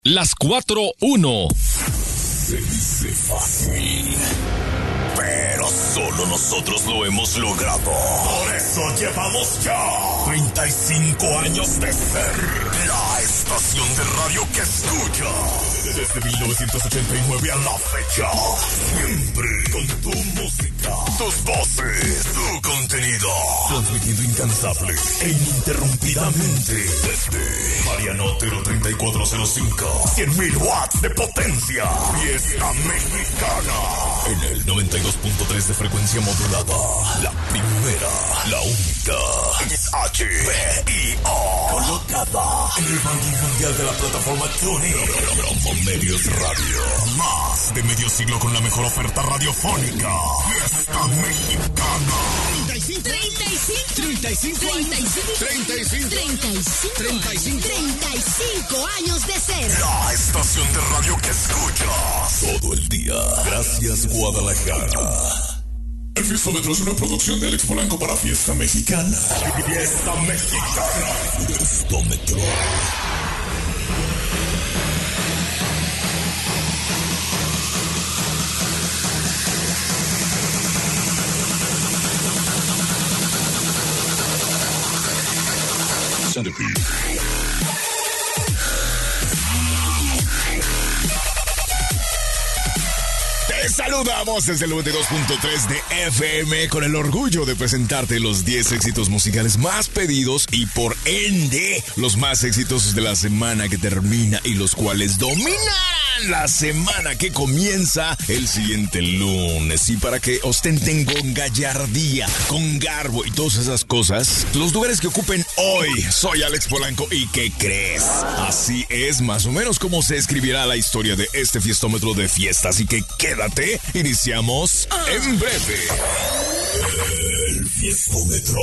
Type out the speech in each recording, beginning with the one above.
Las 4:01. Se dice fácil, pero solo nosotros lo hemos logrado. Por eso llevamos ya 35 años de ser la estación de radio que escucha. Desde 1989 a la fecha, siempre con tu música, tus voces, tu contenido, transmitiendo incansable e ininterrumpidamente desde Mariano Otero 3405, 100.000 watts de potencia, Fiesta Mexicana, en el 92.3 de frecuencia modulada, la primera, la única, XHPIO, colocada en el ranking mundial de la plataforma TuneIn. Medios Radio. Más de medio siglo con la mejor oferta radiofónica. Fiesta Mexicana. 35 años de ser la estación de radio que escuchas todo el día. Gracias, Guadalajara. El Fiestómetro es una producción de Alex Polanco para Fiesta Mexicana. Fiesta Mexicana. Fiestómetro. Te saludamos desde el 92.3 de FM con el orgullo de presentarte los 10 éxitos musicales más pedidos y por ende los más exitosos de la semana que termina y los cuales dominarán la semana que comienza el siguiente lunes. Y para que ostenten con gallardía, con garbo y todas esas cosas, los lugares que ocupen hoy. Soy Alex Polanco y ¿qué crees? Así es más o menos como se escribirá la historia de este fiestómetro de fiesta. Así que quédate, iniciamos en breve. El fiestómetro.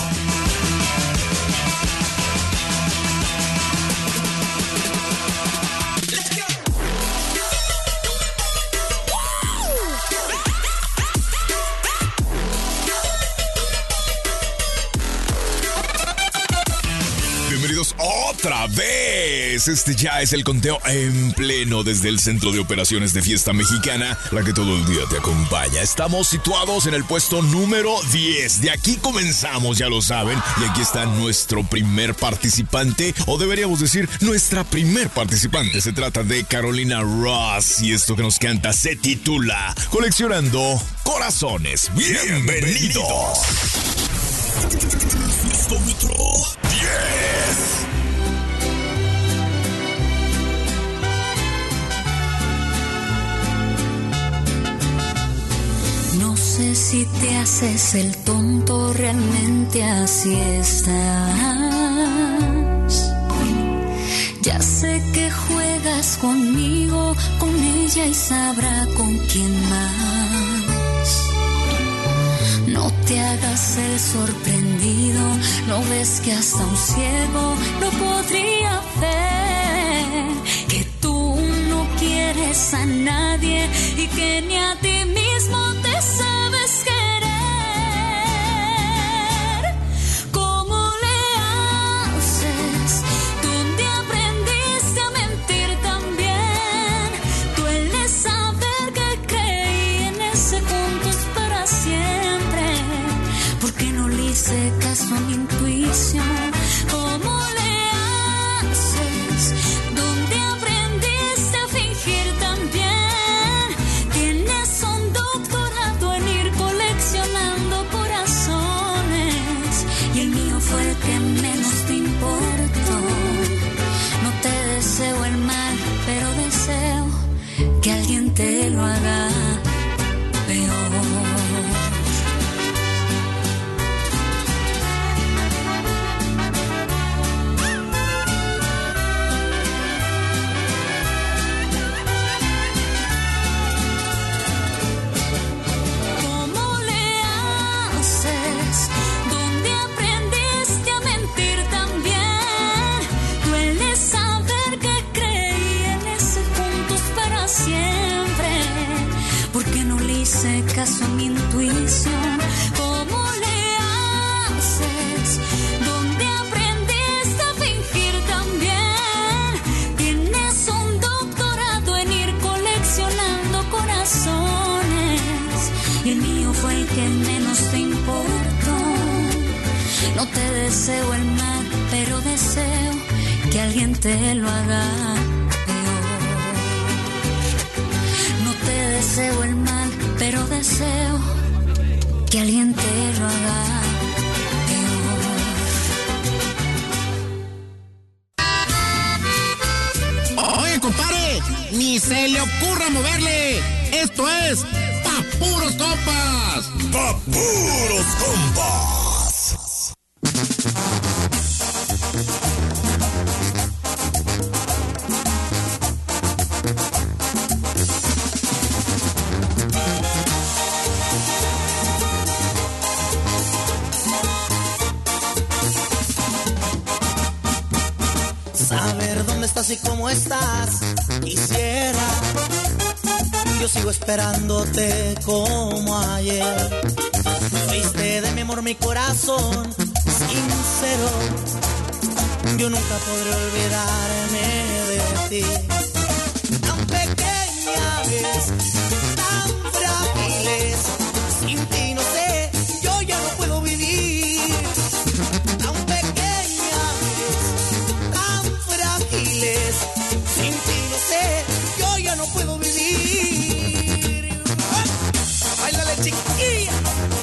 Otra vez, este ya es el conteo en pleno desde el Centro de Operaciones de Fiesta Mexicana, la que todo el día te acompaña. Estamos situados en el puesto número 10. De aquí comenzamos, ya lo saben, y aquí está nuestro primer participante, o deberíamos decir, nuestra primer participante. Se trata de Carolina Ross, y esto que nos canta se titula Coleccionando Corazones. ¡Bienvenidos! Fiestómetro 10. No sé si te haces el tonto, realmente así estás. Ya sé que juegas conmigo, con ella y sabrá con quién más. No te hagas el sorprendido, no ves que hasta un ciego no podría ver que tú no quieres a nadie y que ni a ti mismo te sabes querer. ¿Cómo le haces? ¿Dónde aprendiste a mentir también? Duele saber que creí en ese juntos para siempre. ¿Por qué no le hice caso a mi intuición? ¿Cómo le haces? ¿Dónde aprendiste a fingir también? Tienes un doctorado en ir coleccionando corazones y el mío fue el que menos te importó. No te deseo el mal, pero deseo que alguien te lo haga peor. Caso a mi intuición, ¿cómo le haces? ¿Dónde aprendiste a fingir también? Tienes un No te deseo el mal, pero deseo que alguien te lo haga peor. No te deseo el mal, pero deseo que alguien te lo haga peor. Oye, compadre, ni se le ocurra moverle. Esto es Pa' Puros Compas. Pa' Puros Compas. Saber dónde estás y cómo estás, quisiera. Yo sigo esperándote como ayer. Fuiste de mi amor, mi corazón sincero. Yo nunca podré olvidarme de ti. Tan pequeña es, tan frágil es. Sin ti no sé, yo ya no puedo vivir. Tan pequeña es, tan frágil es. Sin ti no sé, yo ya no puedo vivir. ¡Báilale, chiquilla!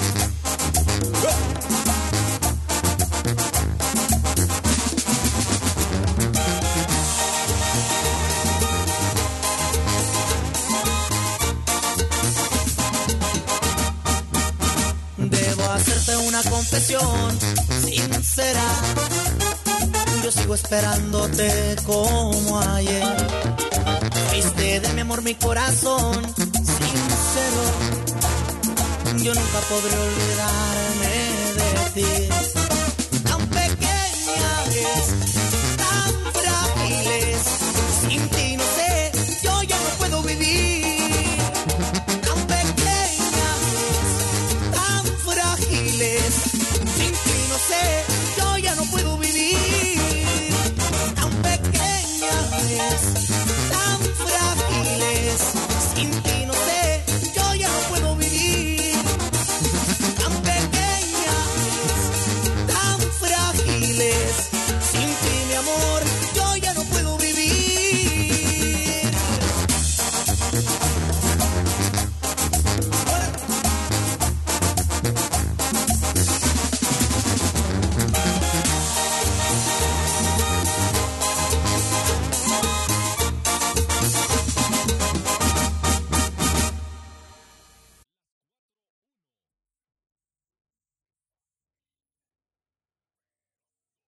Debo hacerte una confesión sincera. Yo sigo esperándote como ayer. Fuiste de mi amor, mi corazón sincero. Yo nunca podré olvidarme de ti. Tan pequeña es, tan frágil es. Sin ti no sé, yo ya no puedo vivir. Tan pequeña es, tan frágil es. Sin ti no sé, yo ya no puedo vivir. Tan pequeña es,